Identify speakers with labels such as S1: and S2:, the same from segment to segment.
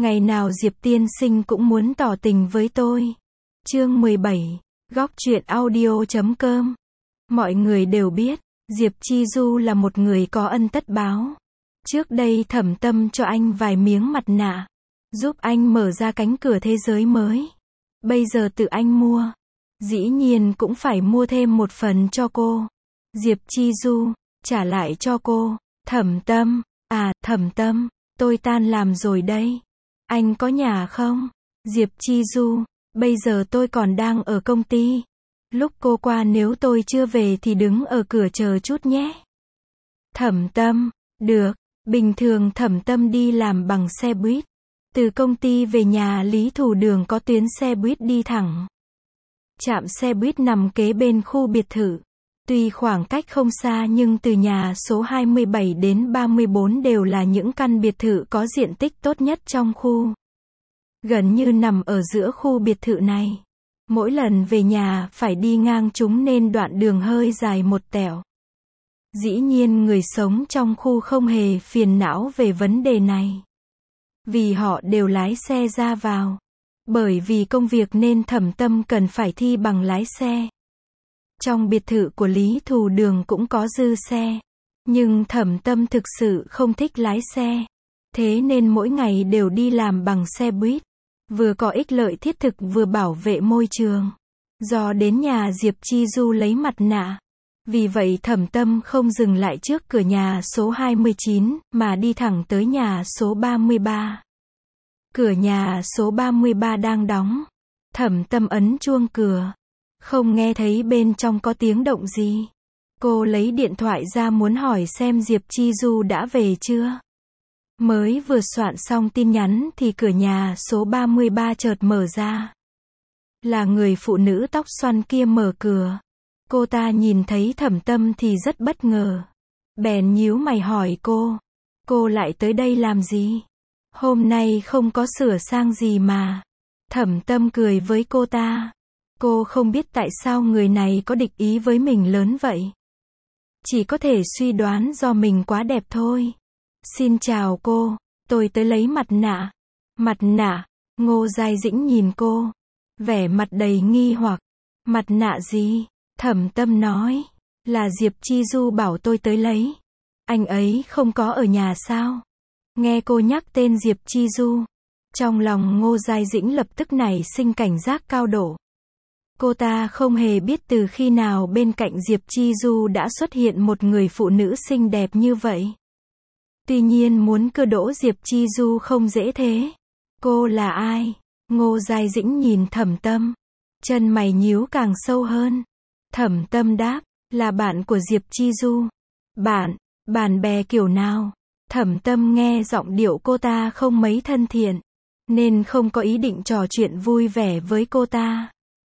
S1: Ngày nào Diệp tiên sinh cũng muốn tỏ tình với tôi. Chương 17, góc truyện audio.com. Mọi người đều biết, Diệp Chi Du là một người có ân tất báo. Trước đây Thẩm Tâm cho anh vài miếng mặt nạ, giúp anh mở ra cánh cửa thế giới mới. Bây giờ tự anh mua, dĩ nhiên cũng phải mua thêm một phần cho cô. Diệp Chi Du, trả lại cho cô. Thẩm Tâm, Thẩm Tâm, tôi tan làm rồi đây. Anh có nhà không? Diệp Chi Du, bây giờ tôi còn đang ở công ty. Lúc cô qua nếu tôi chưa về thì đứng ở cửa chờ chút nhé. Thẩm Tâm, được. Bình thường Thẩm Tâm đi làm bằng xe buýt. Từ công ty về nhà Lý Thù Đường có tuyến xe buýt đi thẳng. Trạm xe buýt nằm kế bên khu biệt thự. Tuy khoảng cách không xa nhưng từ nhà số 27 đến 34 đều là những căn biệt thự có diện tích tốt nhất trong khu. Gần như nằm ở giữa khu biệt thự này. Mỗi lần về nhà phải đi ngang chúng nên đoạn đường hơi dài một tẹo. Dĩ nhiên người sống trong khu không hề phiền não về vấn đề này. Vì họ đều lái xe ra vào. Bởi vì công việc nên Thẩm Tâm cần phải thi bằng lái xe. Trong biệt thự của Lý Thù Đường cũng có dư xe. Nhưng Thẩm Tâm thực sự không thích lái xe. Thế nên mỗi ngày đều đi làm bằng xe buýt. Vừa có ích lợi thiết thực vừa bảo vệ môi trường. Do đến nhà Diệp Chi Du lấy mặt nạ. Vì vậy Thẩm Tâm không dừng lại trước cửa nhà số 29, mà đi thẳng tới nhà số 33. Cửa nhà số 33 đang đóng. Thẩm Tâm ấn chuông cửa. Không nghe thấy bên trong có tiếng động gì. Cô lấy điện thoại ra muốn hỏi xem Diệp Chi Du đã về chưa. Mới vừa soạn xong tin nhắn thì cửa nhà số 33 chợt mở ra. Là người phụ nữ tóc xoăn kia mở cửa. Cô ta nhìn thấy Thẩm Tâm thì rất bất ngờ. Bèn nhíu mày hỏi cô lại tới đây làm gì? Hôm nay không có sửa sang gì mà. Thẩm Tâm cười với cô ta. Cô không biết tại sao người này có địch ý với mình lớn vậy. Chỉ có thể suy đoán do mình quá đẹp thôi. Xin chào cô, tôi tới lấy mặt nạ. Mặt nạ? Ngô Giai Dĩnh nhìn cô. Vẻ mặt đầy nghi hoặc. Mặt nạ gì? Thẩm Tâm nói. Là Diệp Chi Du bảo tôi tới lấy. Anh ấy không có ở nhà sao? Nghe cô nhắc tên Diệp Chi Du. Trong lòng Ngô Giai Dĩnh lập tức nảy sinh cảnh giác cao độ. Cô ta không hề biết từ khi nào bên cạnh Diệp Chi Du đã xuất hiện một người phụ nữ xinh đẹp như vậy. Tuy nhiên muốn cưa đỗ Diệp Chi Du không dễ thế. Cô là ai? Ngô Giai Dĩnh nhìn Thẩm Tâm. Chân mày nhíu càng sâu hơn. Thẩm Tâm đáp, là bạn của Diệp Chi Du. Bạn bè kiểu nào? Thẩm Tâm nghe giọng điệu cô ta không mấy thân thiện, nên không có ý định trò chuyện vui vẻ với cô ta.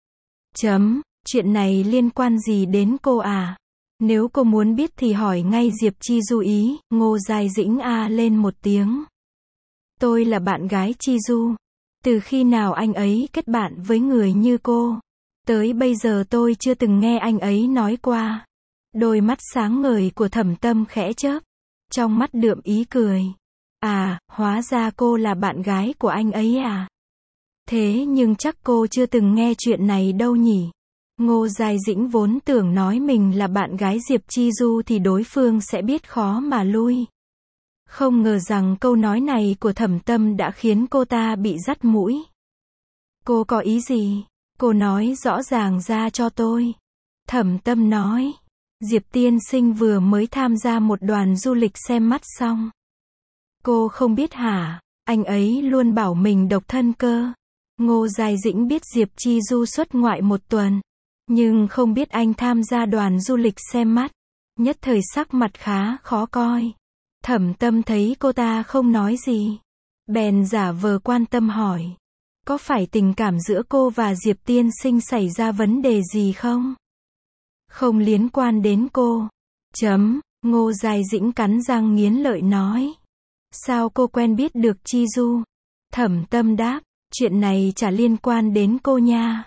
S1: Chuyện này liên quan gì đến cô à? Nếu cô muốn biết thì hỏi ngay Diệp Chi Du ý. Ngô Giai Dĩnh lên một tiếng. Tôi là bạn gái Chi Du. Từ khi nào anh ấy kết bạn với người như cô? Tới bây giờ tôi chưa từng nghe anh ấy nói qua. Đôi mắt sáng ngời của Thẩm Tâm khẽ chớp. Trong mắt đượm ý cười. Hóa ra cô là bạn gái của anh ấy à? Thế nhưng chắc cô chưa từng nghe chuyện này đâu nhỉ? Ngô Giai Dĩnh vốn tưởng nói mình là bạn gái Diệp Chi Du thì đối phương sẽ biết khó mà lui. Không ngờ rằng câu nói này của Thẩm Tâm đã khiến cô ta bị dắt mũi. Cô có ý gì? Cô nói rõ ràng ra cho tôi. Thẩm Tâm nói. Diệp tiên sinh vừa mới tham gia một đoàn du lịch xem mắt xong. Cô không biết hả? Anh ấy luôn bảo mình độc thân cơ. Ngô Giai Dĩnh biết Diệp Chi Du xuất ngoại một tuần. Nhưng không biết anh tham gia đoàn du lịch xem mắt. Nhất thời sắc mặt khá khó coi. Thẩm Tâm thấy cô ta không nói gì. Bèn giả vờ quan tâm hỏi. Có phải tình cảm giữa cô và Diệp tiên sinh xảy ra vấn đề gì không? Không liên quan đến cô. Ngô Giai Dĩnh cắn răng nghiến lợi nói. Sao cô quen biết được Chi Du? Thẩm Tâm đáp. Chuyện này chả liên quan đến cô nha.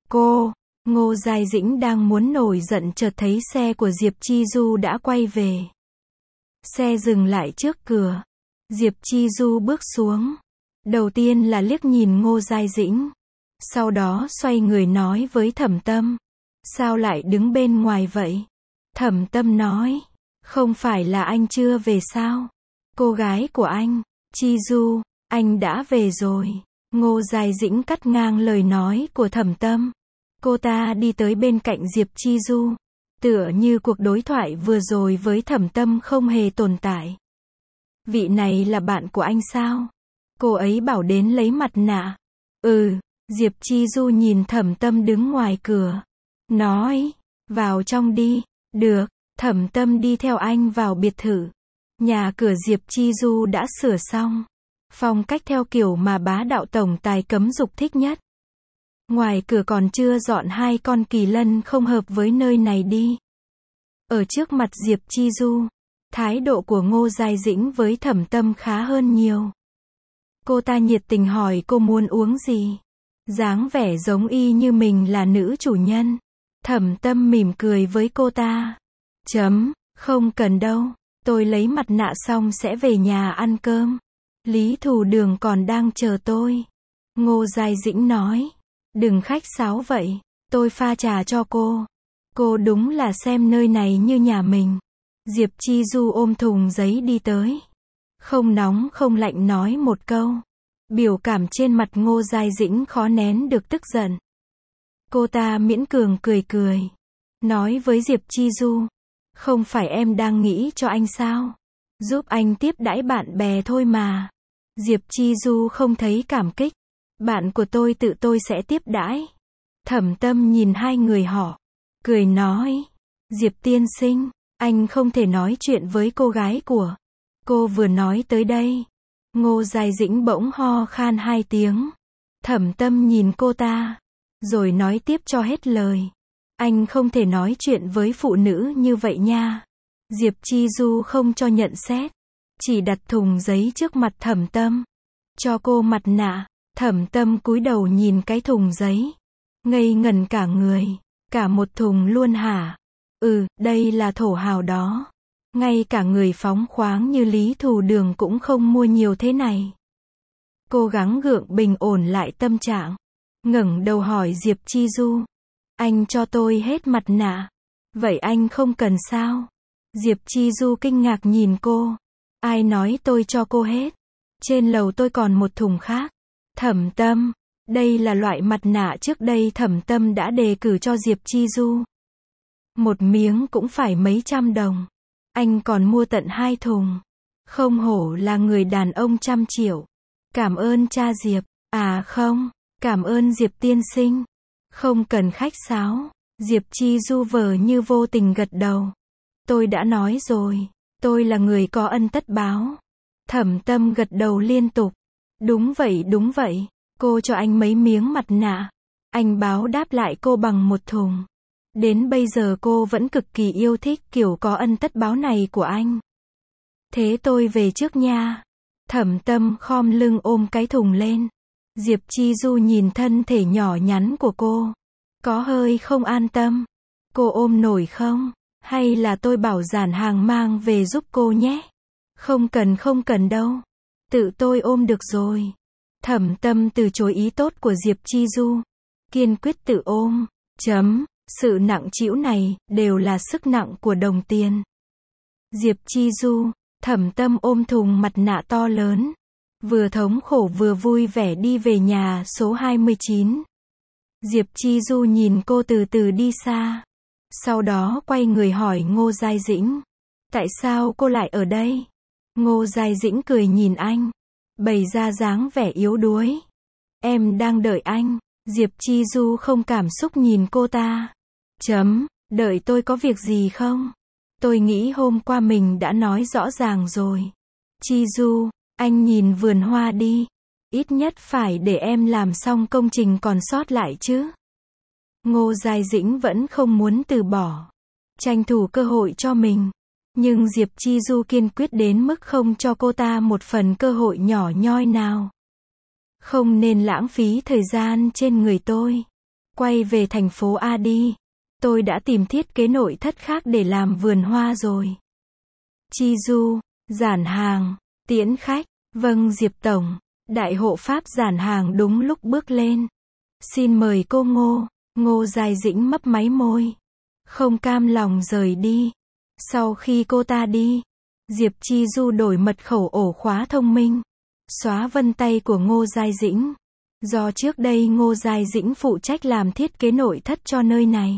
S1: Ngô Giai Dĩnh đang muốn nổi giận chợt thấy xe của Diệp Chi Du đã quay về. Xe dừng lại trước cửa. Diệp Chi Du bước xuống. Đầu tiên là liếc nhìn Ngô Giai Dĩnh. Sau đó xoay người nói với Thẩm Tâm. Sao lại đứng bên ngoài vậy? Thẩm Tâm nói. Không phải là anh chưa về sao? Cô gái của anh, Chi Du, anh đã về rồi. Ngô Giai Dĩnh cắt ngang lời nói của Thẩm Tâm. Cô ta đi tới bên cạnh Diệp Chi Du. Tựa như cuộc đối thoại vừa rồi với Thẩm Tâm không hề tồn tại. Vị này là bạn của anh sao? Cô ấy bảo đến lấy mặt nạ. Ừ, Diệp Chi Du nhìn Thẩm Tâm đứng ngoài cửa. Nói, vào trong đi. Được, Thẩm Tâm đi theo anh vào biệt thự. Nhà cửa Diệp Chi Du đã sửa xong. Phong cách theo kiểu mà bá đạo tổng tài Cấm Dục thích nhất. Ngoài cửa còn chưa dọn 2 con kỳ lân không hợp với nơi này đi. Ở trước mặt Diệp Chi Du, thái độ của Ngô Giai Dĩnh với Thẩm Tâm khá hơn nhiều. Cô ta nhiệt tình hỏi cô muốn uống gì. Dáng vẻ giống y như mình là nữ chủ nhân. Thẩm Tâm mỉm cười với cô ta. Không cần đâu, tôi lấy mặt nạ xong sẽ về nhà ăn cơm. Lý Thù Đường còn đang chờ tôi. Ngô Giai Dĩnh nói. Đừng khách sáo vậy, tôi pha trà cho cô. Cô đúng là xem nơi này như nhà mình. Diệp Chi Du ôm thùng giấy đi tới. Không nóng không lạnh nói một câu. Biểu cảm trên mặt Ngô Giai Dĩnh khó nén được tức giận. Cô ta miễn cường cười cười. Nói với Diệp Chi Du. Không phải em đang nghĩ cho anh sao? Giúp anh tiếp đãi bạn bè thôi mà. Diệp Chi Du không thấy cảm kích. Bạn của tôi tự tôi sẽ tiếp đãi. Thẩm Tâm nhìn hai người họ. Cười nói. Diệp tiên sinh, anh không thể nói chuyện với cô gái của cô vừa nói tới đây. Ngô Giai Dĩnh bỗng ho khan 2 tiếng. Thẩm Tâm nhìn cô ta. Rồi nói tiếp cho hết lời. Anh không thể nói chuyện với phụ nữ như vậy nha. Diệp Chi Du không cho nhận xét. Chỉ đặt thùng giấy trước mặt Thẩm Tâm. Cho cô mặt nạ. Thẩm Tâm cúi đầu nhìn cái thùng giấy. Ngây ngẩn cả người. Cả một thùng luôn hả? Đây là thổ hào đó. Ngay cả người phóng khoáng như Lý Thù Đường cũng không mua nhiều thế này. Cố gắng gượng bình ổn lại tâm trạng. Ngẩng đầu hỏi Diệp Chi Du. Anh cho tôi hết mặt nạ. Vậy anh không cần sao? Diệp Chi Du kinh ngạc nhìn cô. Ai nói tôi cho cô hết? Trên lầu tôi còn một thùng khác. Thẩm Tâm. Đây là loại mặt nạ trước đây Thẩm Tâm đã đề cử cho Diệp Chi Du. Một miếng cũng phải mấy trăm đồng. Anh còn mua tận 2 thùng. Không hổ là người đàn ông trăm triệu. Cảm ơn cha Diệp. À không, cảm ơn Diệp tiên sinh. Không cần khách sáo. Diệp Chi Du vờ như vô tình gật đầu. Tôi đã nói rồi, tôi là người có ân tất báo. Thẩm Tâm gật đầu liên tục. Đúng vậy, cô cho anh mấy miếng mặt nạ. Anh báo đáp lại cô bằng một thùng. Đến bây giờ cô vẫn cực kỳ yêu thích kiểu có ân tất báo này của anh. Thế tôi về trước nha. Thẩm Tâm khom lưng ôm cái thùng lên. Diệp Chi Du nhìn thân thể nhỏ nhắn của cô. Có hơi không an tâm. Cô ôm nổi không? Hay là tôi bảo giản hàng mang về giúp cô nhé? Không cần đâu. Tự tôi ôm được rồi. Thẩm Tâm từ chối ý tốt của Diệp Chi Du. Kiên quyết tự ôm. Sự nặng trĩu này, đều là sức nặng của đồng tiền. Diệp Chi Du, Thẩm Tâm ôm thùng mặt nạ to lớn. Vừa thống khổ vừa vui vẻ đi về nhà số 29. Diệp Chi Du nhìn cô từ từ đi xa. Sau đó quay người hỏi Ngô Giai Dĩnh. Tại sao cô lại ở đây? Ngô Giai Dĩnh cười nhìn anh. Bày ra dáng vẻ yếu đuối. Em đang đợi anh. Diệp Chi Du không cảm xúc nhìn cô ta. Đợi tôi có việc gì không? Tôi nghĩ hôm qua mình đã nói rõ ràng rồi. Chi Du, anh nhìn vườn hoa đi. Ít nhất phải để em làm xong công trình còn sót lại chứ. Ngô Giai Dĩnh vẫn không muốn từ bỏ. Tranh thủ cơ hội cho mình. Nhưng Diệp Chi Du kiên quyết đến mức không cho cô ta một phần cơ hội nhỏ nhoi nào. Không nên lãng phí thời gian trên người tôi. Quay về thành phố A đi. Tôi đã tìm thiết kế nội thất khác để làm vườn hoa rồi. Chi Du, giản hàng, tiễn khách. Vâng Diệp Tổng. Đại hộ pháp Giản Hàng đúng lúc bước lên. Xin mời cô Ngô. Ngô Giai Dĩnh mấp máy môi. Không cam lòng rời đi. Sau khi cô ta đi, Diệp Chi Du đổi mật khẩu ổ khóa thông minh. Xóa vân tay của Ngô Giai Dĩnh. Do trước đây Ngô Giai Dĩnh phụ trách làm thiết kế nội thất cho nơi này,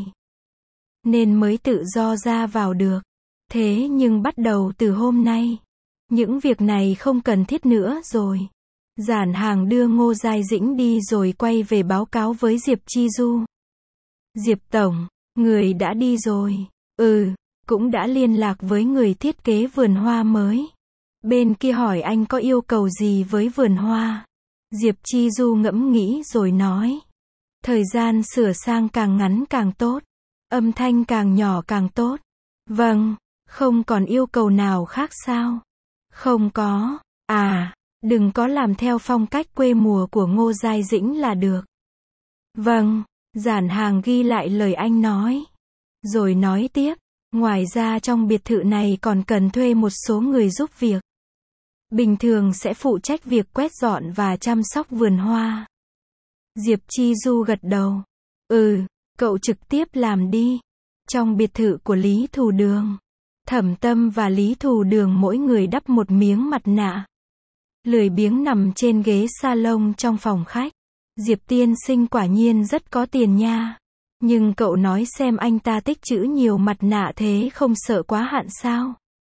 S1: nên mới tự do ra vào được. Thế nhưng bắt đầu từ hôm nay, những việc này không cần thiết nữa rồi. Giản Hàng đưa Ngô Giai Dĩnh đi rồi quay về báo cáo với Diệp Chi Du. Diệp Tổng, người đã đi rồi. Cũng đã liên lạc với người thiết kế vườn hoa mới. Bên kia hỏi anh có yêu cầu gì với vườn hoa. Diệp Chi Du ngẫm nghĩ rồi nói. Thời gian sửa sang càng ngắn càng tốt. Âm thanh càng nhỏ càng tốt. Vâng, không còn yêu cầu nào khác sao? Không có. Đừng có làm theo phong cách quê mùa của Ngô Giai Dĩnh là được. Vâng, Giản Hàng ghi lại lời anh nói. Rồi nói tiếp, ngoài ra trong biệt thự này còn cần thuê một số người giúp việc. Bình thường sẽ phụ trách việc quét dọn và chăm sóc vườn hoa. Diệp Chi Du gật đầu. Cậu trực tiếp làm đi. Trong biệt thự của Lý Thù Đường, Thẩm Tâm và Lý Thù Đường mỗi người đắp một miếng mặt nạ. Lười biếng nằm trên ghế salon trong phòng khách. Diệp tiên sinh quả nhiên rất có tiền nha. Nhưng cậu nói xem anh ta tích trữ nhiều mặt nạ thế không sợ quá hạn sao?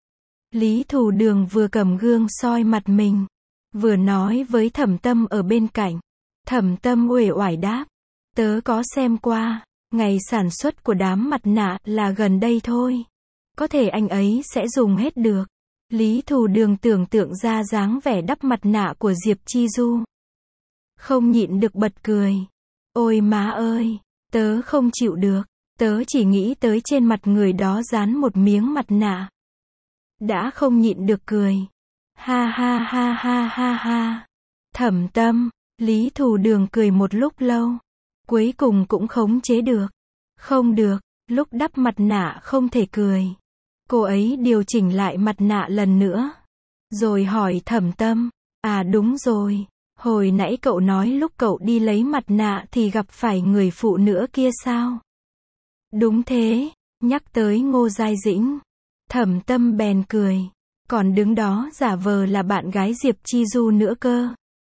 S1: Lý Thù Đường vừa cầm gương soi mặt mình, vừa nói với Thẩm Tâm ở bên cạnh. Thẩm Tâm uể oải đáp. Tớ có xem qua, ngày sản xuất của đám mặt nạ là gần đây thôi. Có thể anh ấy sẽ dùng hết được. Lý Thù Đường tưởng tượng ra dáng vẻ đắp mặt nạ của Diệp Chi Du. Không nhịn được bật cười. Ôi má ơi, tớ không chịu được. Tớ chỉ nghĩ tới trên mặt người đó dán một miếng mặt nạ. Đã không nhịn được cười. Ha ha ha ha ha ha. Thẩm Tâm, Lý Thù Đường cười một lúc lâu. Cuối cùng cũng khống chế được. Không được, lúc đắp mặt nạ không thể cười. Cô ấy điều chỉnh lại mặt nạ lần nữa. Rồi hỏi Thẩm Tâm. Đúng rồi. Hồi nãy cậu nói lúc cậu đi lấy mặt nạ thì gặp phải người phụ nữ kia sao? Đúng thế, nhắc tới Ngô Giai Dĩnh. Thẩm Tâm bèn cười. Còn đứng đó giả vờ là bạn gái Diệp Chi Du nữa cơ.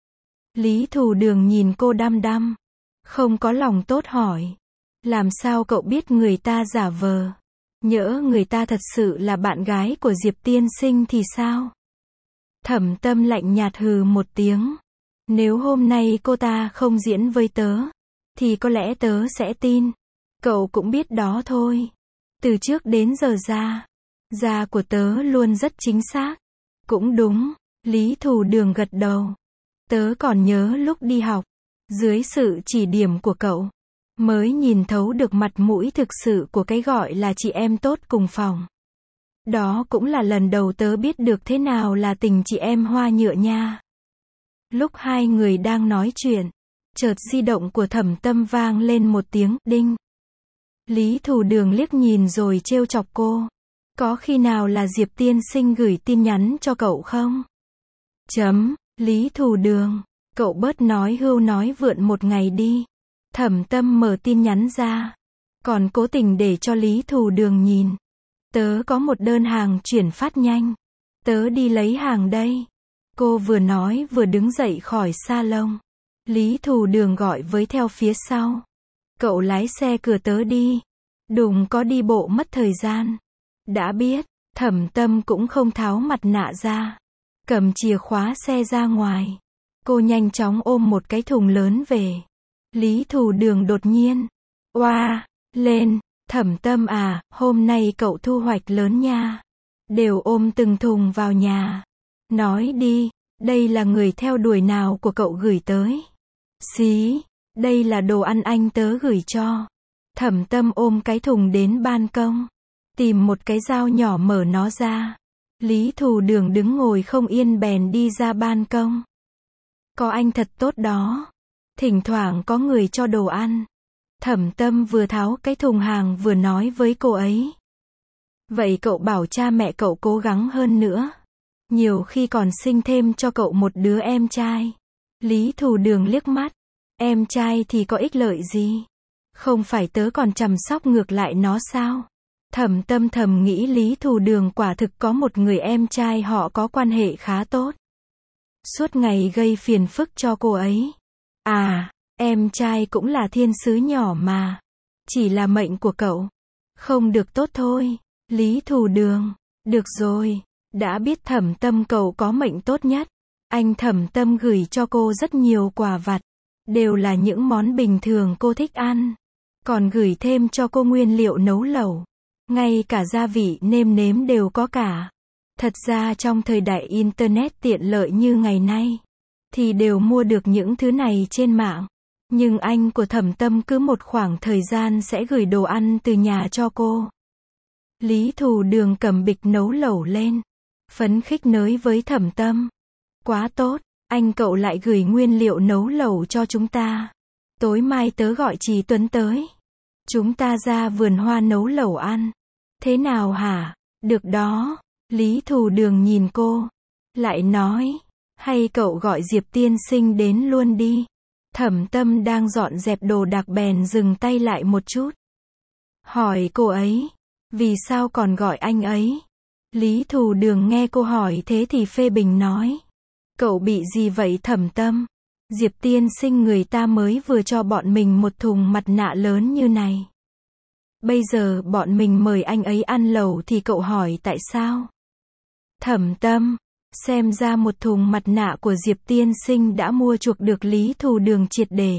S1: Lý Thù Đường nhìn cô đăm đăm. Không có lòng tốt hỏi. Làm sao cậu biết người ta giả vờ? Nhỡ người ta thật sự là bạn gái của Diệp tiên sinh thì sao? Thẩm Tâm lạnh nhạt hừ một tiếng. Nếu hôm nay cô ta không diễn với tớ, thì có lẽ tớ sẽ tin. Cậu cũng biết đó thôi. Từ trước đến giờ da của tớ luôn rất chính xác. Cũng đúng, Lý Thù Đường gật đầu. Tớ còn nhớ lúc đi học, dưới sự chỉ điểm của cậu, mới nhìn thấu được mặt mũi thực sự của cái gọi là chị em tốt cùng phòng. Đó cũng là lần đầu tớ biết được thế nào là tình chị em hoa nhựa nha. Lúc hai người đang nói chuyện, chợt di động của Thẩm Tâm vang lên một tiếng đinh. Lý Thù Đường liếc nhìn rồi trêu chọc cô. Có khi nào là Diệp tiên sinh gửi tin nhắn cho cậu không? Lý Thù Đường, cậu bớt nói hưu nói vượn một ngày đi. Thẩm Tâm mở tin nhắn ra, còn cố tình để cho Lý Thù Đường nhìn. Tớ có một đơn hàng chuyển phát nhanh. Tớ đi lấy hàng đây. Cô vừa nói vừa đứng dậy khỏi salon. Lý Thù Đường gọi với theo phía sau. Cậu lái xe cửa tớ đi. Đừng có đi bộ mất thời gian. Đã biết. Thẩm Tâm cũng không tháo mặt nạ ra. Cầm chìa khóa xe ra ngoài. Cô nhanh chóng ôm một cái thùng lớn về. Lý Thù Đường đột nhiên oa lên. Thẩm Tâm hôm nay cậu thu hoạch lớn nha. Đều ôm từng thùng vào nhà. Nói đi, đây là người theo đuổi nào của cậu gửi tới? Xí, đây là đồ ăn anh tớ gửi cho. Thẩm Tâm ôm cái thùng đến ban công. Tìm một cái dao nhỏ mở nó ra. Lý Thù Đường đứng ngồi không yên bèn đi ra ban công. Có anh thật tốt đó. Thỉnh thoảng có người cho đồ ăn. Thẩm Tâm vừa tháo cái thùng hàng vừa nói với cô ấy. Vậy cậu bảo cha mẹ cậu cố gắng hơn nữa. Nhiều khi còn sinh thêm cho cậu một đứa em trai. Lý Thù Đường liếc mắt. Em trai thì có ích lợi gì? Không phải tớ còn chăm sóc ngược lại nó sao? Thẩm Tâm thầm nghĩ Lý Thù Đường quả thực có một người em trai họ có quan hệ khá tốt. Suốt ngày gây phiền phức cho cô ấy. À, em trai cũng là thiên sứ nhỏ mà. Chỉ là mệnh của cậu. Không được tốt thôi. Lý Thù Đường. Được rồi. Đã biết Thẩm Tâm cậu có mệnh tốt nhất. Anh Thẩm Tâm gửi cho cô rất nhiều quà vặt. Đều là những món bình thường cô thích ăn. Còn gửi thêm cho cô nguyên liệu nấu lẩu. Ngay cả gia vị nêm nếm đều có cả. Thật ra trong thời đại Internet tiện lợi như ngày nay, thì đều mua được những thứ này trên mạng. Nhưng anh của Thẩm Tâm cứ một khoảng thời gian sẽ gửi đồ ăn từ nhà cho cô. Lý Thù Đường cầm bịch nấu lẩu lên. Phấn khích nói với Thẩm Tâm. Quá tốt, anh cậu lại gửi nguyên liệu nấu lẩu cho chúng ta. Tối mai tớ gọi Trì Tuấn tới. Chúng ta ra vườn hoa nấu lẩu ăn. Thế nào hả? Được đó. Lý Thù Đường nhìn cô. Lại nói. Hay cậu gọi Diệp tiên sinh đến luôn đi. Thẩm Tâm đang dọn dẹp đồ đạc bèn dừng tay lại một chút. Hỏi cô ấy. Vì sao còn gọi anh ấy? Lý Thù Đường nghe cô hỏi thế thì phê bình nói. Cậu bị gì vậy Thẩm Tâm? Diệp tiên sinh người ta mới vừa cho bọn mình một thùng mặt nạ lớn như này. Bây giờ bọn mình mời anh ấy ăn lẩu thì cậu hỏi tại sao? Thẩm Tâm, xem ra một thùng mặt nạ của Diệp tiên sinh đã mua chuộc được Lý Thù Đường triệt để.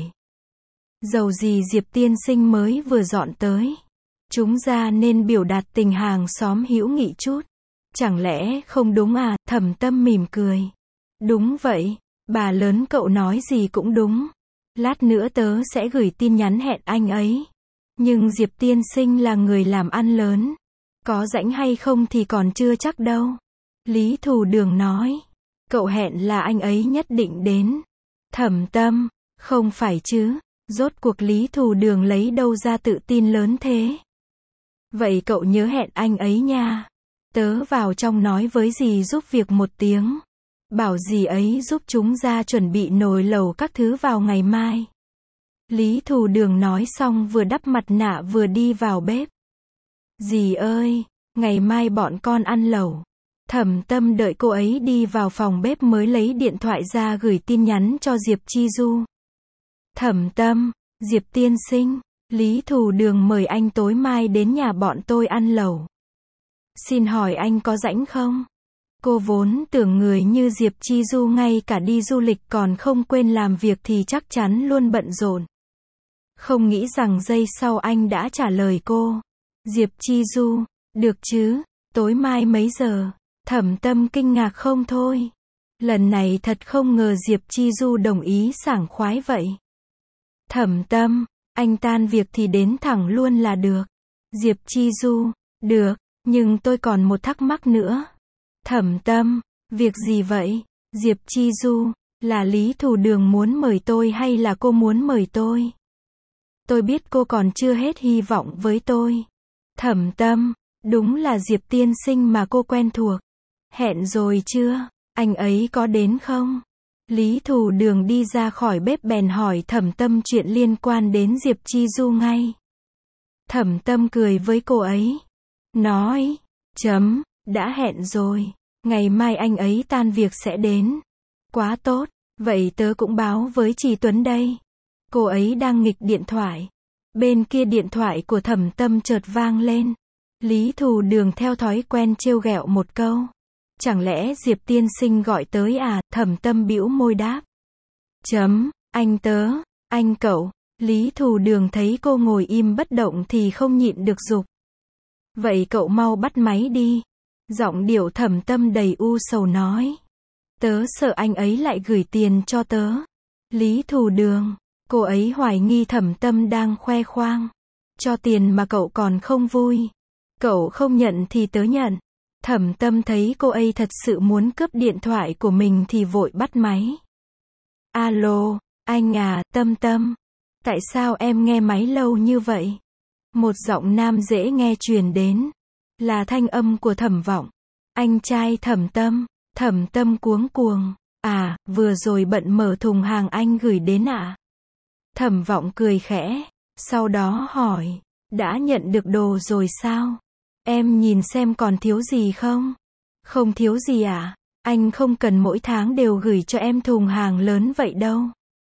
S1: Dầu gì Diệp tiên sinh mới vừa dọn tới. Chúng ra nên biểu đạt tình hàng xóm hữu nghị chút. Chẳng lẽ không đúng à? Thẩm Tâm mỉm cười. Đúng vậy, bà lớn cậu nói gì cũng đúng. Lát nữa tớ sẽ gửi tin nhắn hẹn anh ấy. Nhưng Diệp tiên sinh là người làm ăn lớn. Có rảnh hay không thì còn chưa chắc đâu. Lý Thù Đường nói. Cậu hẹn là anh ấy nhất định đến. Thẩm Tâm, không phải chứ. Rốt cuộc Lý Thù Đường lấy đâu ra tự tin lớn thế. Vậy cậu nhớ hẹn anh ấy nha. Tớ vào trong nói với dì giúp việc một tiếng. Bảo dì ấy giúp chúng ra chuẩn bị nồi lẩu các thứ vào ngày mai. Lý Thù Đường nói xong vừa đắp mặt nạ vừa đi vào bếp. Dì ơi, ngày mai bọn con ăn lẩu. Thẩm Tâm đợi cô ấy đi vào phòng bếp mới lấy điện thoại ra gửi tin nhắn cho Diệp Chi Du. Thẩm Tâm, Diệp tiên sinh, Lý Thù Đường mời anh tối mai đến nhà bọn tôi ăn lẩu. Xin hỏi anh có rảnh không? Cô vốn tưởng người như Diệp Chi Du ngay cả đi du lịch còn không quên làm việc thì chắc chắn luôn bận rộn. Không nghĩ rằng giây sau anh đã trả lời cô. Diệp Chi Du, được chứ, tối mai mấy giờ? Thẩm Tâm kinh ngạc không thôi. Lần này thật không ngờ Diệp Chi Du đồng ý sảng khoái vậy. Thẩm Tâm, anh tan việc thì đến thẳng luôn là được. Diệp Chi Du, được, nhưng tôi còn một thắc mắc nữa. Thẩm Tâm, việc gì vậy? Diệp Chi Du, là Lý Thù Đường muốn mời tôi hay là cô muốn mời tôi? Tôi biết cô còn chưa hết hy vọng với tôi. Thẩm Tâm, đúng là Diệp tiên sinh mà cô quen thuộc. Hẹn rồi chưa? Anh ấy có đến không? Lý Thù Đường đi ra khỏi bếp bèn hỏi Thẩm Tâm chuyện liên quan đến Diệp Chi Du ngay. Thẩm Tâm cười với cô ấy. Nói, đã hẹn rồi. Ngày mai anh ấy tan việc sẽ đến. Quá tốt, vậy tớ cũng báo với Trì Tuấn đây. Cô ấy đang nghịch điện thoại. Bên kia điện thoại của Thẩm Tâm chợt vang lên. Lý Thù Đường theo thói quen trêu ghẹo một câu. Chẳng lẽ Diệp tiên sinh gọi tới à? Thẩm Tâm bĩu môi đáp. Anh tớ, anh cậu. Lý Thù Đường thấy cô ngồi im bất động thì không nhịn được giục. Vậy cậu mau bắt máy đi. Giọng điệu Thẩm Tâm đầy u sầu nói. Tớ sợ anh ấy lại gửi tiền cho tớ. Lý Thù Đường, cô ấy hoài nghi Thẩm Tâm đang khoe khoang. Cho tiền mà cậu còn không vui. Cậu không nhận thì tớ nhận. Thẩm Tâm thấy cô ấy thật sự muốn cướp điện thoại của mình thì vội bắt máy. Alo, anh à, Tâm Tâm. Tại sao em nghe máy lâu như vậy? Một giọng nam dễ nghe truyền đến. Là thanh âm của Thẩm Vọng. Anh trai Thẩm Tâm. Thẩm Tâm cuống cuồng. À, vừa rồi bận mở thùng hàng anh gửi đến ạ. Thẩm Vọng cười khẽ, sau đó hỏi, đã nhận được đồ rồi sao? Em nhìn xem còn thiếu gì không? Không thiếu gì ạ. Anh không cần mỗi tháng đều gửi cho em thùng hàng lớn vậy đâu.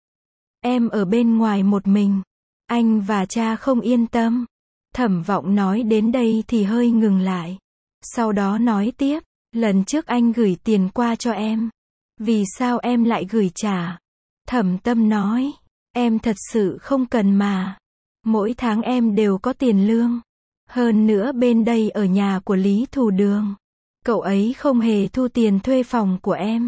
S1: Em ở bên ngoài một mình. Anh và cha không yên tâm. Thẩm Vọng nói đến đây thì hơi ngừng lại. Sau đó nói tiếp, lần trước anh gửi tiền qua cho em. Vì sao em lại gửi trả? Thẩm Tâm nói, em thật sự không cần mà. Mỗi tháng em đều có tiền lương. Hơn nữa bên đây ở nhà của Lý Thù Đường. Cậu ấy không hề thu tiền thuê phòng của em.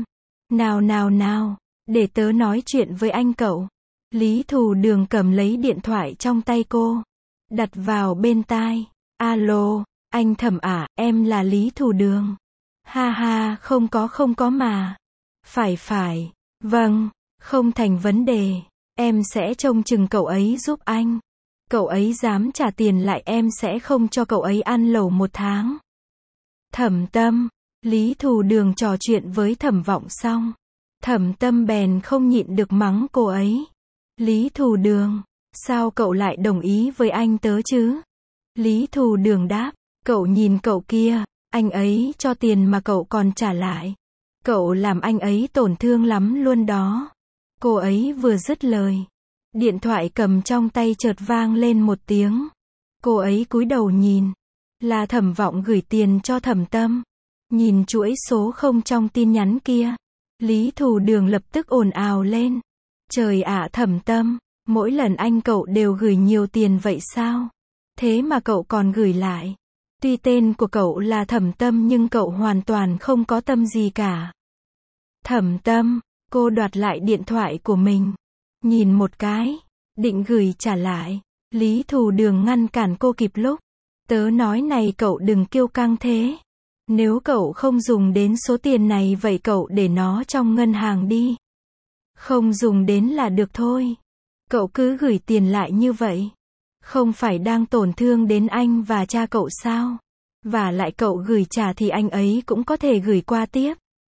S1: Nào, để tớ nói chuyện với anh cậu. Lý Thù Đường cầm lấy điện thoại trong tay cô. Đặt vào bên tai. Alo, anh Thẩm à, em là Lý Thù Đường. Ha ha, không có mà. Phải, vâng, không thành vấn đề. Em sẽ trông chừng cậu ấy giúp anh. Cậu ấy dám trả tiền lại em sẽ không cho cậu ấy ăn lẩu 1 tháng. Thẩm Tâm, Lý Thù Đường trò chuyện với Thẩm Vọng xong. Thẩm Tâm bèn không nhịn được mắng cô ấy. Lý Thù Đường, sao cậu lại đồng ý với anh tớ chứ? Lý Thù Đường đáp, cậu nhìn cậu kia, anh ấy cho tiền mà cậu còn trả lại. Cậu làm anh ấy tổn thương lắm luôn đó. Cô ấy vừa dứt lời. Điện thoại cầm trong tay chợt vang lên một tiếng. Cô ấy cúi đầu nhìn. Là Thẩm Vọng gửi tiền cho Thẩm Tâm. Nhìn chuỗi số 0 trong tin nhắn kia. Lý Thù Đường lập tức ồn ào lên. Trời ạ Thẩm Tâm, mỗi lần anh cậu đều gửi nhiều tiền vậy sao? Thế mà cậu còn gửi lại. Tuy tên của cậu là Thẩm Tâm nhưng cậu hoàn toàn không có tâm gì cả. Thẩm Tâm, cô đoạt lại điện thoại của mình. Nhìn một cái, định gửi trả lại. Lý Thù Đường ngăn cản cô kịp lúc. Tớ nói này cậu đừng kiêu căng thế. Nếu cậu không dùng đến số tiền này vậy cậu để nó trong ngân hàng đi. Không dùng đến là được thôi. Cậu cứ gửi tiền lại như vậy. Không phải đang tổn thương đến anh và cha cậu sao? Và lại cậu gửi trả thì anh ấy cũng có thể gửi qua tiếp.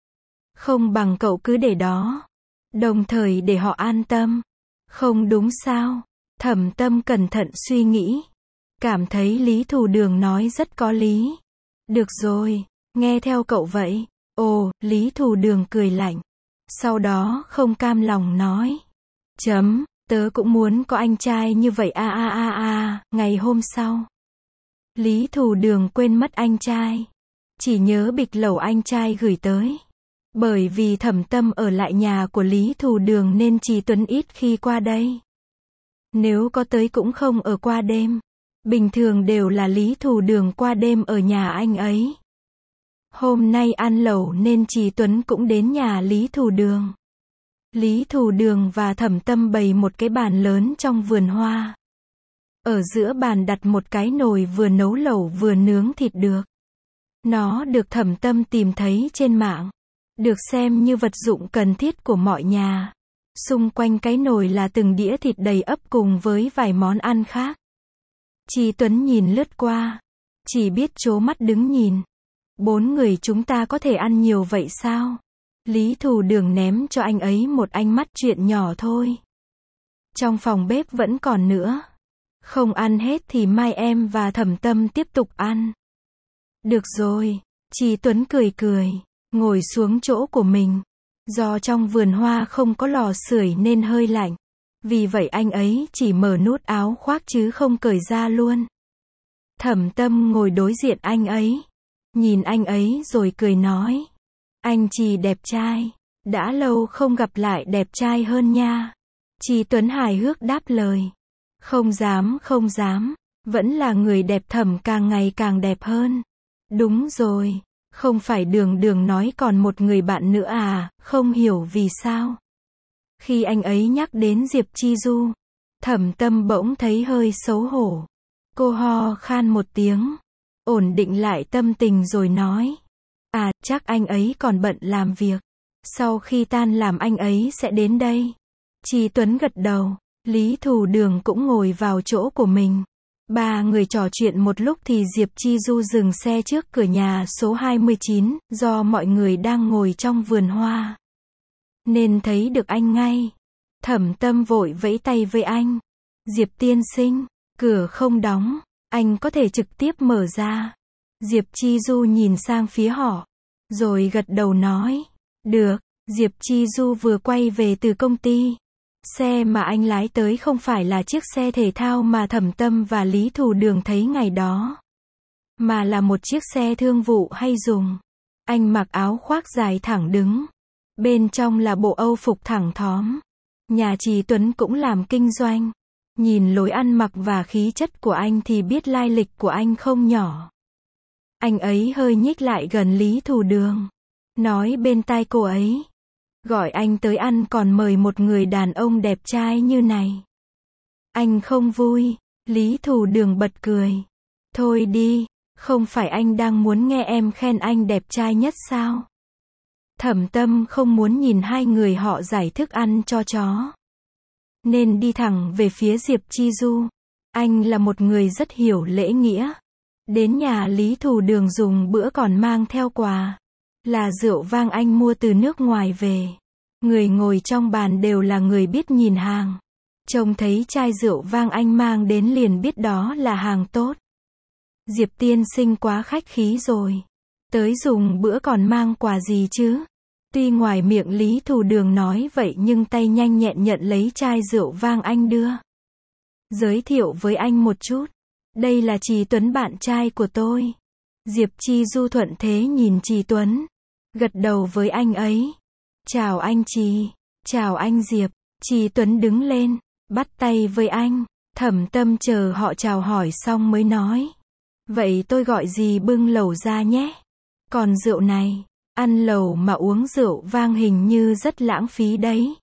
S1: Không bằng cậu cứ để đó. Đồng thời để họ an tâm. Không đúng sao? Thẩm Tâm cẩn thận suy nghĩ. Cảm thấy Lý Thù Đường nói rất có lý. Được rồi, nghe theo cậu vậy. Ồ, Lý Thù Đường cười lạnh. Sau đó không cam lòng nói. Tớ cũng muốn có anh trai như vậy ngày hôm sau. Lý Thù Đường quên mất anh trai. Chỉ nhớ bịch lẩu anh trai gửi tới. Bởi vì Thẩm Tâm ở lại nhà của Lý Thù Đường nên Trì Tuấn ít khi qua đây. Nếu có tới cũng không ở qua đêm. Bình thường đều là Lý Thù Đường qua đêm ở nhà anh ấy. Hôm nay ăn lẩu nên Trì Tuấn cũng đến nhà Lý Thù Đường. Lý Thù Đường và Thẩm Tâm bày một cái bàn lớn trong vườn hoa. Ở giữa bàn đặt một cái nồi vừa nấu lẩu vừa nướng thịt được. Nó được Thẩm Tâm tìm thấy trên mạng. Được xem như vật dụng cần thiết của mọi nhà. Xung quanh cái nồi là từng đĩa thịt đầy ắp cùng với vài món ăn khác. Trì Tuấn nhìn lướt qua. Chỉ biết trố mắt đứng nhìn. 4 người chúng ta có thể ăn nhiều vậy sao? Lý Thù Đường ném cho anh ấy một ánh mắt chuyện nhỏ thôi. Trong phòng bếp vẫn còn nữa. Không ăn hết thì mai em và Thẩm Tâm tiếp tục ăn. Được rồi. Trì Tuấn cười. Ngồi xuống chỗ của mình. Do trong vườn hoa không có lò sưởi nên hơi lạnh. Vì vậy anh ấy chỉ mở nút áo khoác chứ không cởi ra luôn. Thẩm Tâm ngồi đối diện anh ấy. Nhìn anh ấy rồi cười nói. Anh Trì đẹp trai. Đã lâu không gặp lại đẹp trai hơn nha. Trì Tuấn hài hước đáp lời. Không dám. Vẫn là người đẹp Thẩm càng ngày càng đẹp hơn. Đúng rồi. Không phải Đường nói còn một người bạn nữa à, không hiểu vì sao. Khi anh ấy nhắc đến Diệp Chi Du, Thẩm Tâm bỗng thấy hơi xấu hổ. Cô ho khan một tiếng, ổn định lại tâm tình rồi nói. À, chắc anh ấy còn bận làm việc. Sau khi tan làm anh ấy sẽ đến đây. Trì Tuấn gật đầu, Lý Thù Đường cũng ngồi vào chỗ của mình. 3 người trò chuyện một lúc thì Diệp Chi Du dừng xe trước cửa nhà số 29, do mọi người đang ngồi trong vườn hoa. nên thấy được anh ngay. Thẩm Tâm vội vẫy tay với anh. Diệp tiên sinh, cửa không đóng, anh có thể trực tiếp mở ra. Diệp Chi Du nhìn sang phía họ, rồi gật đầu nói, được. Diệp Chi Du vừa quay về từ công ty. Xe mà anh lái tới không phải là chiếc xe thể thao mà Thẩm Tâm và Lý Thù Đường thấy ngày đó, mà là một chiếc xe thương vụ hay dùng. Anh mặc áo khoác dài thẳng đứng, bên trong là bộ Âu phục thẳng thóm. Nhà Trì Tuấn cũng làm kinh doanh. Nhìn lối ăn mặc và khí chất của anh thì biết lai lịch của anh không nhỏ. Anh ấy hơi nhích lại gần Lý Thù Đường, nói bên tai cô ấy, gọi anh tới ăn còn mời một người đàn ông đẹp trai như này. Anh không vui. Lý Thù Đường bật cười. Thôi đi, không phải anh đang muốn nghe em khen anh đẹp trai nhất sao? Thẩm Tâm không muốn nhìn hai người họ giải thức ăn cho chó, nên đi thẳng về phía Diệp Chi Du. Anh là một người rất hiểu lễ nghĩa. Đến nhà Lý Thù Đường dùng bữa còn mang theo quà, là rượu vang anh mua từ nước ngoài về. Người ngồi trong bàn đều là người biết nhìn hàng. Trông thấy chai rượu vang anh mang đến liền biết đó là hàng tốt. Diệp tiên sinh quá khách khí rồi. Tới dùng bữa còn mang quà gì chứ? Tuy ngoài miệng Lý Thù Đường nói vậy nhưng tay nhanh nhẹn nhận lấy chai rượu vang anh đưa. Giới thiệu với anh một chút. Đây là Trì Tuấn, bạn trai của tôi. Diệp Chi Du thuận thế nhìn Trì Tuấn, gật đầu với anh ấy. Chào anh Trì. Chào anh Diệp. Trì Tuấn đứng lên, bắt tay với anh. Thẩm Tâm chờ họ chào hỏi xong mới nói, vậy tôi gọi gì bưng lẩu ra nhé. Còn rượu này, ăn lẩu mà uống rượu vang hình như rất lãng phí đấy.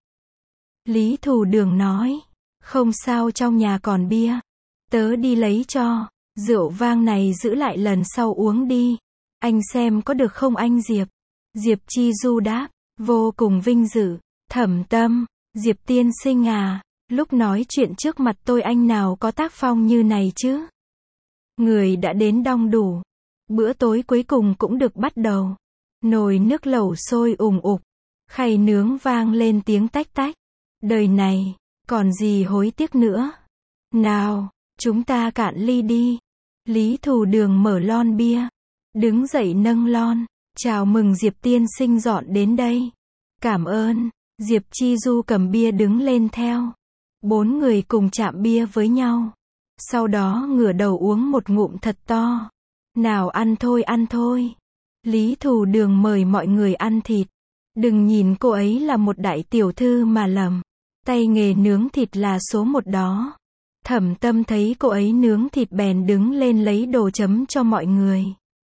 S1: Lý Thù Đường nói, không sao, trong nhà còn bia, tớ đi lấy cho. Rượu vang này giữ lại lần sau uống đi. Anh xem có được không anh Diệp? Diệp Chi Du đáp, vô cùng vinh dự. Thẩm Tâm, Diệp tiên sinh à, lúc nói chuyện trước mặt tôi anh nào có tác phong như này chứ? Người đã đến đông đủ. Bữa tối cuối cùng cũng được bắt đầu. Nồi nước lẩu sôi ùng ục, khay nướng vang lên tiếng tách tách. Đời này, còn gì hối tiếc nữa. Nào, chúng ta cạn ly đi. Lý Thù Đường mở lon bia, đứng dậy nâng lon, chào mừng Diệp tiên sinh dọn đến đây. Cảm ơn. Diệp Chi Du cầm bia đứng lên theo. 4 người cùng chạm bia với nhau. Sau đó ngửa đầu uống một ngụm thật to. Nào ăn thôi, ăn thôi. Lý Thù Đường mời mọi người ăn thịt. Đừng nhìn cô ấy là một đại tiểu thư mà lầm. Tay nghề nướng thịt là số 1 đó. Thẩm Tâm thấy cô ấy nướng thịt bèn đứng lên lấy đồ chấm cho mọi người.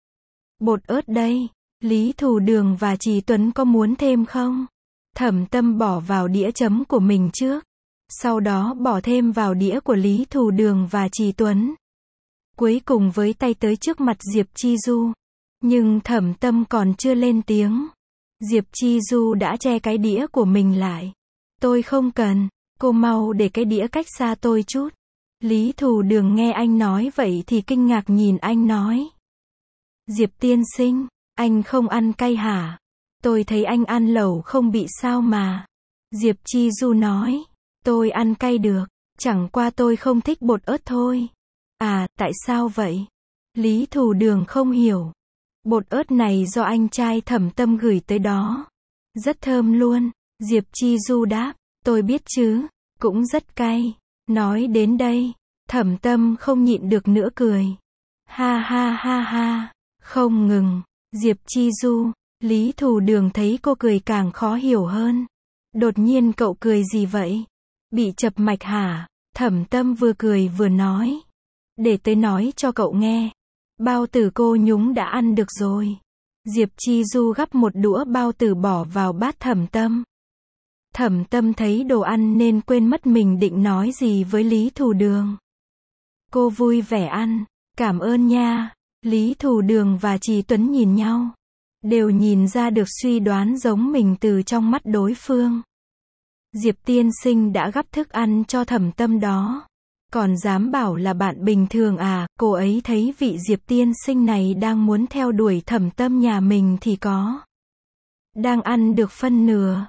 S1: Bột ớt đây. Lý Thù Đường và Trì Tuấn có muốn thêm không? Thẩm Tâm bỏ vào đĩa chấm của mình trước, sau đó bỏ thêm vào đĩa của Lý Thù Đường và Trì Tuấn. Cuối cùng với tay tới trước mặt Diệp Chi Du. Nhưng Thẩm Tâm còn chưa lên tiếng, Diệp Chi Du đã che cái đĩa của mình lại. Tôi không cần, cô mau để cái đĩa cách xa tôi chút. Lý Thù Đường nghe anh nói vậy thì kinh ngạc nhìn anh nói, Diệp tiên sinh, anh không ăn cay hả? Tôi thấy anh ăn lẩu không bị sao mà. Diệp Chi Du nói, tôi ăn cay được, chẳng qua tôi không thích bột ớt thôi. À, tại sao vậy? Lý Thù Đường không hiểu. Bột ớt này do anh trai Thẩm Tâm gửi tới đó. Rất thơm luôn. Diệp Chi Du đáp, tôi biết chứ, cũng rất cay. Nói đến đây, Thẩm Tâm không nhịn được nữa cười. Ha ha ha ha, không ngừng. Diệp Chi Du, Lý Thù Đường thấy cô cười càng khó hiểu hơn. Đột nhiên cậu cười gì vậy? Bị chập mạch hả? Thẩm Tâm vừa cười vừa nói. Để tớ nói cho cậu nghe. Bao tử cô nhúng đã ăn được rồi. Diệp Chi Du gắp một đũa bao tử bỏ vào bát Thẩm Tâm. Thẩm Tâm thấy đồ ăn nên quên mất mình định nói gì với Lý Thù Đường. Cô vui vẻ ăn. Cảm ơn nha. Lý Thù Đường và Trì Tuấn nhìn nhau, đều nhìn ra được suy đoán giống mình từ trong mắt đối phương. Diệp tiên sinh đã gắp thức ăn cho Thẩm Tâm đó, còn dám bảo là bạn bình thường à? Cô ấy thấy vị Diệp tiên sinh này đang muốn theo đuổi Thẩm Tâm nhà mình thì có. Đang ăn được phân nửa.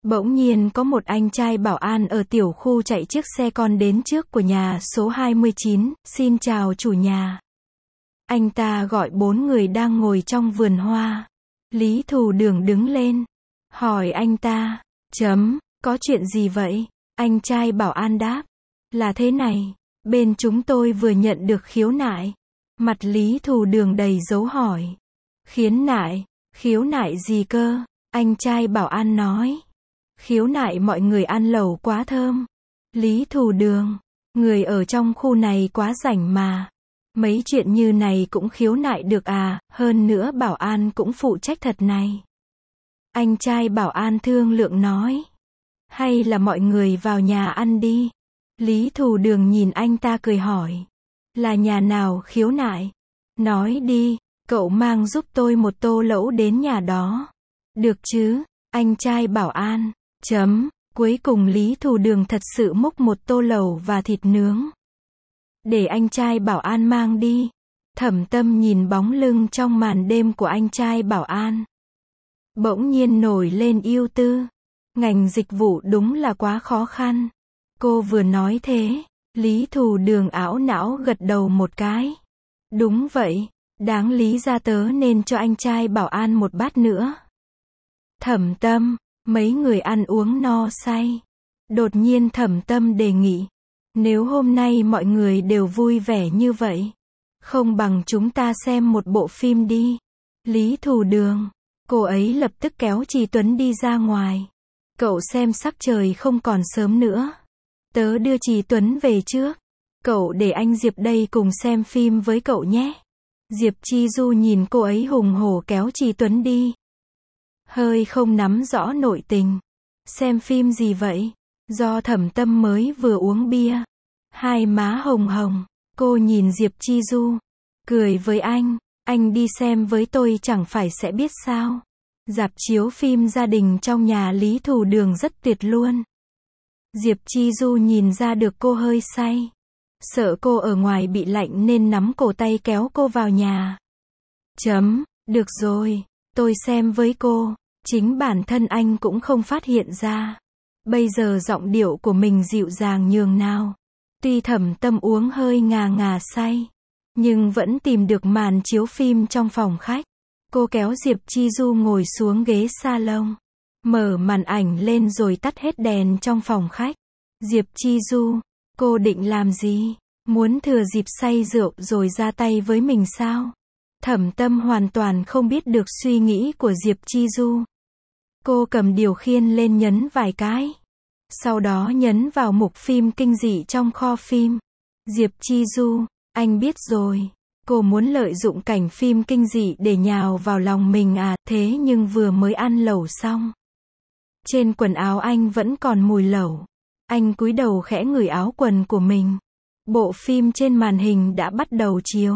S1: Bỗng nhiên có một anh trai bảo an ở tiểu khu chạy chiếc xe con đến trước của nhà số 29, xin chào chủ nhà. Anh ta gọi 4 người đang ngồi trong vườn hoa. Lý Thù Đường đứng lên, hỏi anh ta, có chuyện gì vậy? Anh trai bảo an đáp, là thế này, bên chúng tôi vừa nhận được khiếu nại. Mặt Lý Thù Đường đầy dấu hỏi. Khiếu nại gì cơ? Anh trai bảo an nói. Khiếu nại mọi người ăn lẩu quá thơm. Lý Thù Đường, người ở trong khu này quá rảnh mà. Mấy chuyện như này cũng khiếu nại được à, hơn nữa bảo an cũng phụ trách thật này. Anh trai bảo an thương lượng nói. Hay là mọi người vào nhà ăn đi. Lý Thù Đường nhìn anh ta cười hỏi. Là nhà nào khiếu nại? Nói đi, cậu mang giúp tôi một tô lẩu đến nhà đó. Được chứ? Anh trai bảo an. Cuối cùng Lý Thù Đường thật sự múc một tô lẩu và thịt nướng. Để anh trai bảo an mang đi. Thẩm Tâm nhìn bóng lưng trong màn đêm của anh trai bảo an. Bỗng nhiên nổi lên ưu tư. Ngành dịch vụ đúng là quá khó khăn. Cô vừa nói thế, Lý Thù Đường ảo não gật đầu một cái. Đúng vậy, đáng lý ra tớ nên cho anh trai bảo an một bát nữa. Thẩm Tâm, mấy người ăn uống no say. Đột nhiên Thẩm Tâm đề nghị. Nếu hôm nay mọi người đều vui vẻ như vậy, không bằng chúng ta xem một bộ phim đi. Lý Thù Đường, cô ấy lập tức kéo Trì Tuấn đi ra ngoài. Cậu xem sắc trời không còn sớm nữa. Tớ đưa Trì Tuấn về trước. Cậu để anh Diệp đây cùng xem phim với cậu nhé. Diệp Chi Du nhìn cô ấy hùng hổ kéo Trì Tuấn đi. Hơi không nắm rõ nội tình. Xem phim gì vậy? Do Thẩm Tâm mới vừa uống bia. Hai má hồng hồng. Cô nhìn Diệp Chi Du. Cười với anh đi xem với tôi chẳng phải sẽ biết sao. Rạp chiếu phim gia đình trong nhà Lý Thù Đường rất tuyệt luôn. Diệp Chi Du nhìn ra được cô hơi say. Sợ cô ở ngoài bị lạnh nên nắm cổ tay kéo cô vào nhà. Được rồi, tôi xem với cô. Chính bản thân anh cũng không phát hiện ra. Bây giờ giọng điệu của mình dịu dàng nhường nào. Tuy Thẩm Tâm uống hơi ngà ngà say, nhưng vẫn tìm được màn chiếu phim trong phòng khách. Cô kéo Diệp Chi Du ngồi xuống ghế salon. Mở màn ảnh lên rồi tắt hết đèn trong phòng khách. Diệp Chi Du, cô định làm gì? Muốn thừa dịp say rượu rồi ra tay với mình sao? Thẩm Tâm hoàn toàn không biết được suy nghĩ của Diệp Chi Du. Cô cầm điều khiển lên nhấn vài cái. Sau đó nhấn vào mục phim kinh dị trong kho phim. Diệp Chi Du, anh biết rồi. Cô muốn lợi dụng cảnh phim kinh dị để nhào vào lòng mình à, thế nhưng vừa mới ăn lẩu xong. Trên quần áo anh vẫn còn mùi lẩu. Anh cúi đầu khẽ ngửi áo quần của mình. Bộ phim trên màn hình đã bắt đầu chiếu.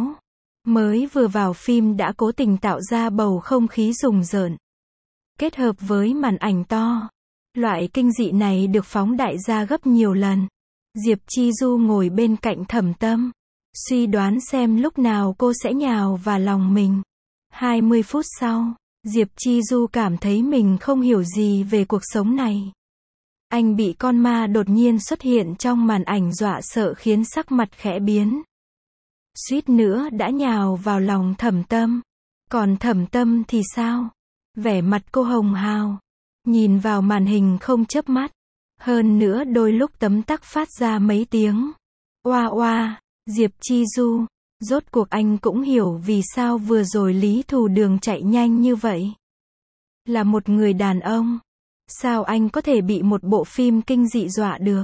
S1: Mới vừa vào phim đã cố tình tạo ra bầu không khí rùng rợn. Kết hợp với màn ảnh to. Loại kinh dị này được phóng đại ra gấp nhiều lần. Diệp Chi Du ngồi bên cạnh Thẩm Tâm. Suy đoán xem lúc nào cô sẽ nhào vào lòng mình. 20 phút sau, Diệp Chi Du cảm thấy mình không hiểu gì về cuộc sống này. Anh bị con ma đột nhiên xuất hiện trong màn ảnh dọa sợ khiến sắc mặt khẽ biến. Suýt nữa đã nhào vào lòng Thẩm Tâm. Còn Thẩm Tâm thì sao? Vẻ mặt cô hồng hào. Nhìn vào màn hình không chớp mắt. Hơn nữa đôi lúc tấm tắc phát ra mấy tiếng. Oa oa. Diệp Chi Du, rốt cuộc anh cũng hiểu vì sao vừa rồi Lý Thù Đường chạy nhanh như vậy. Là một người đàn ông, sao anh có thể bị một bộ phim kinh dị dọa được?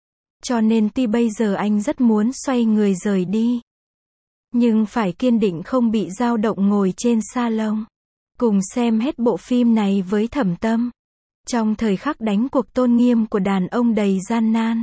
S1: Cho nên tuy bây giờ anh rất muốn xoay người rời đi, nhưng phải kiên định không bị dao động ngồi trên salon, cùng xem hết bộ phim này với Thẩm Tâm. Trong thời khắc đánh cuộc tôn nghiêm của đàn ông đầy gian nan,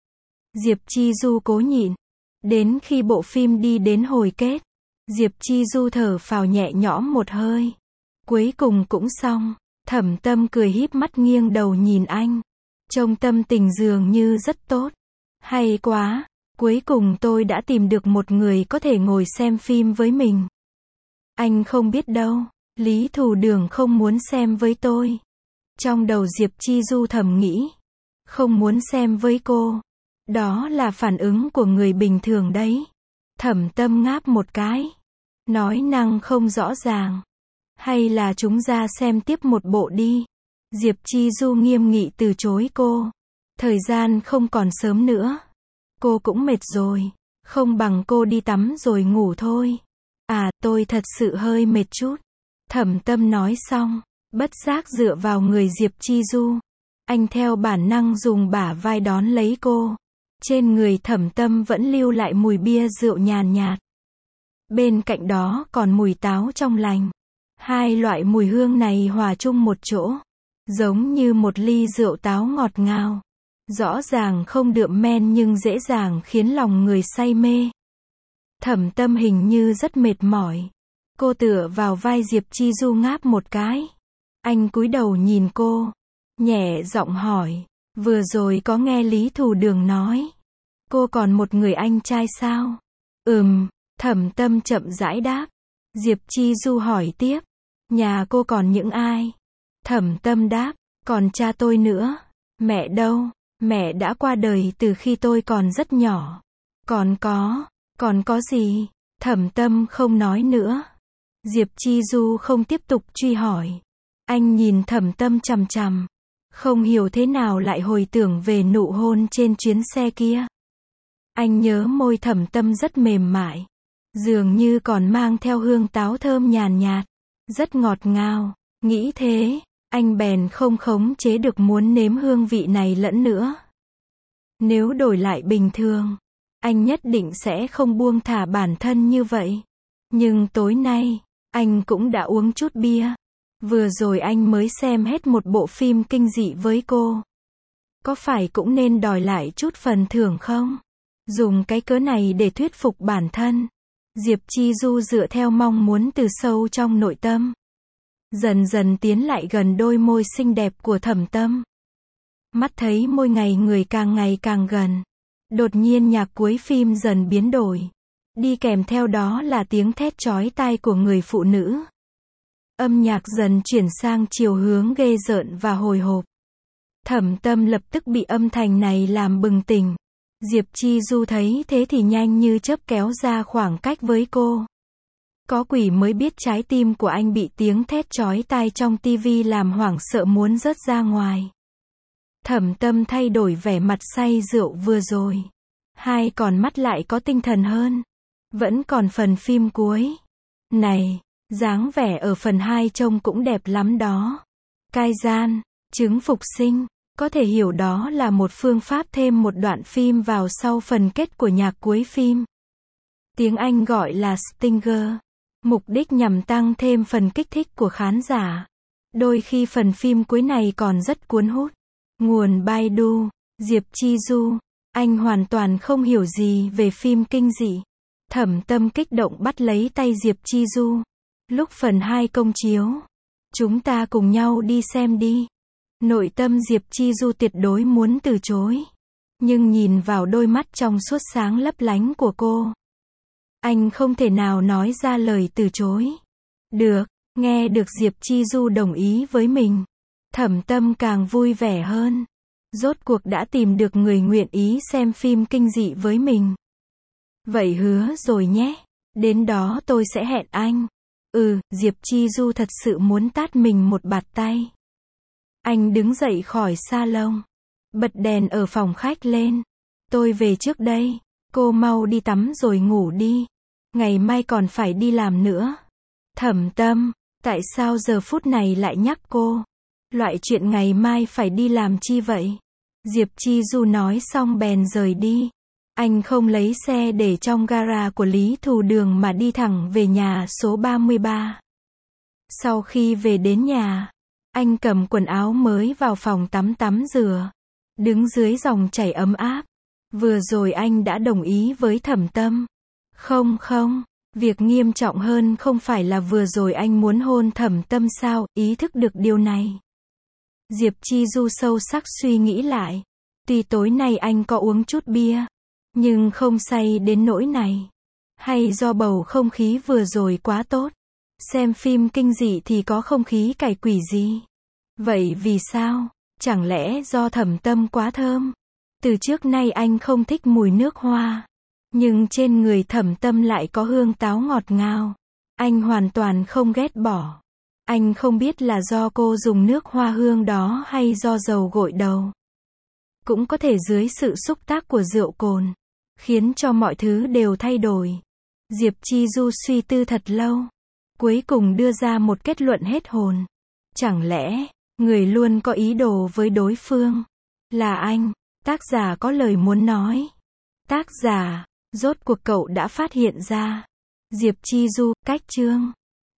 S1: Diệp Chi Du cố nhịn. Đến khi bộ phim đi đến hồi kết, Diệp Chi Du thở phào nhẹ nhõm một hơi. Cuối cùng cũng xong. Thẩm Tâm cười híp mắt nghiêng đầu nhìn anh. Trông tâm tình dường như rất tốt. Hay quá, cuối cùng tôi đã tìm được một người có thể ngồi xem phim với mình. Anh không biết đâu, Lý Thù Đường không muốn xem với tôi. Trong đầu Diệp Chi Du thầm nghĩ, không muốn xem với cô. Đó là phản ứng của người bình thường đấy. Thẩm Tâm ngáp một cái, nói năng không rõ ràng. Hay là chúng ra xem tiếp một bộ đi. Diệp Chi Du nghiêm nghị từ chối cô. Thời gian không còn sớm nữa. Cô cũng mệt rồi. Không bằng cô đi tắm rồi ngủ thôi. À, tôi thật sự hơi mệt chút. Thẩm Tâm nói xong, bất giác dựa vào người Diệp Chi Du. Anh theo bản năng dùng bả vai đón lấy cô. Trên người Thẩm Tâm vẫn lưu lại mùi bia rượu nhàn nhạt. Bên cạnh đó còn mùi táo trong lành. Hai loại mùi hương này hòa chung một chỗ, giống như một ly rượu táo ngọt ngào. Rõ ràng không đượm men nhưng dễ dàng khiến lòng người say mê. Thẩm Tâm hình như rất mệt mỏi. Cô tựa vào vai Diệp Chi Du ngáp một cái. Anh cúi đầu nhìn cô, nhẹ giọng hỏi, vừa rồi có nghe Lý Thù Đường nói, cô còn một người anh trai sao? Thẩm Tâm chậm rãi đáp. Diệp Chi Du hỏi tiếp, nhà cô còn những ai? Thẩm Tâm đáp, còn cha tôi nữa. Mẹ đâu? Mẹ đã qua đời từ khi tôi còn rất nhỏ. Còn có gì? Thẩm Tâm không nói nữa. Diệp Chi Du không tiếp tục truy hỏi. Anh nhìn Thẩm Tâm chằm chằm, không hiểu thế nào lại hồi tưởng về nụ hôn trên chuyến xe kia. Anh nhớ môi Thẩm Tâm rất mềm mại, dường như còn mang theo hương táo thơm nhàn nhạt, rất ngọt ngào. Nghĩ thế, anh bèn không khống chế được muốn nếm hương vị này lẫn nữa. Nếu đổi lại bình thường, anh nhất định sẽ không buông thả bản thân như vậy. Nhưng tối nay, anh cũng đã uống chút bia. Vừa rồi anh mới xem hết một bộ phim kinh dị với cô. Có phải cũng nên đòi lại chút phần thưởng không? Dùng cái cớ này để thuyết phục bản thân. Diệp Chi Du dựa theo mong muốn từ sâu trong nội tâm, dần dần tiến lại gần đôi môi xinh đẹp của Thẩm Tâm. Mắt thấy môi ngày càng gần. Đột nhiên nhạc cuối phim dần biến đổi. Đi kèm theo đó là tiếng thét chói tai của người phụ nữ. Âm nhạc dần chuyển sang chiều hướng ghê rợn và hồi hộp. Thẩm Tâm lập tức bị âm thanh này làm bừng tỉnh. Diệp Chi Du thấy thế thì nhanh như chớp kéo ra khoảng cách với cô. Có quỷ mới biết trái tim của anh bị tiếng thét chói tai trong tivi làm hoảng sợ muốn rớt ra ngoài. Thẩm Tâm thay đổi vẻ mặt say rượu vừa rồi. Hai con mắt lại có tinh thần hơn. Vẫn còn phần phim cuối. Này, dáng vẻ ở phần 2 trông cũng đẹp lắm đó. Cai gian, chứng phục sinh. Có thể hiểu đó là một phương pháp thêm một đoạn phim vào sau phần kết của nhạc cuối phim. Tiếng Anh gọi là stinger. Mục đích nhằm tăng thêm phần kích thích của khán giả. Đôi khi phần phim cuối này còn rất cuốn hút. Nguồn Baidu, Diệp Chi Du. Anh hoàn toàn không hiểu gì về phim kinh dị. Thẩm Tâm kích động bắt lấy tay Diệp Chi Du. Lúc phần 2 công chiếu, chúng ta cùng nhau đi xem đi. Nội tâm Diệp Chi Du tuyệt đối muốn từ chối. Nhưng nhìn vào đôi mắt trong suốt sáng lấp lánh của cô, anh không thể nào nói ra lời từ chối. Được, nghe được Diệp Chi Du đồng ý với mình. Thẩm Tâm càng vui vẻ hơn. Rốt cuộc đã tìm được người nguyện ý xem phim kinh dị với mình. Vậy hứa rồi nhé. Đến đó tôi sẽ hẹn anh. Diệp Chi Du thật sự muốn tát mình một bạt tay. Anh đứng dậy khỏi salon. Bật đèn ở phòng khách lên. Tôi về trước đây. Cô mau đi tắm rồi ngủ đi. Ngày mai còn phải đi làm nữa. Thẩm Tâm, tại sao giờ phút này lại nhắc cô? Loại chuyện ngày mai phải đi làm chi vậy? Diệp Chi Du nói xong bèn rời đi. Anh không lấy xe để trong gara của Lý Thù Đường mà đi thẳng về nhà số 33. Sau khi về đến nhà, anh cầm quần áo mới vào phòng tắm rửa. Đứng dưới dòng chảy ấm áp. Vừa rồi anh đã đồng ý với Thẩm Tâm. Không, việc nghiêm trọng hơn không phải là vừa rồi anh muốn hôn Thẩm Tâm sao? Ý thức được điều này, Diệp Chi Du sâu sắc suy nghĩ lại. Tuy tối nay anh có uống chút bia, nhưng không say đến nỗi này. Hay do bầu không khí vừa rồi quá tốt. Xem phim kinh dị thì có không khí cày quỷ gì. Vậy vì sao? Chẳng lẽ do Thẩm Tâm quá thơm? Từ trước nay anh không thích mùi nước hoa. Nhưng trên người Thẩm Tâm lại có hương táo ngọt ngào. Anh hoàn toàn không ghét bỏ. Anh không biết là do cô dùng nước hoa hương đó hay do dầu gội đầu. Cũng có thể dưới sự xúc tác của rượu cồn, khiến cho mọi thứ đều thay đổi. Diệp Chi Du suy tư thật lâu, cuối cùng đưa ra một kết luận hết hồn. Chẳng lẽ, người luôn có ý đồ với đối phương là anh? Tác giả có lời muốn nói. Tác giả, rốt cuộc cậu đã phát hiện ra. Diệp Chi Du, cách chương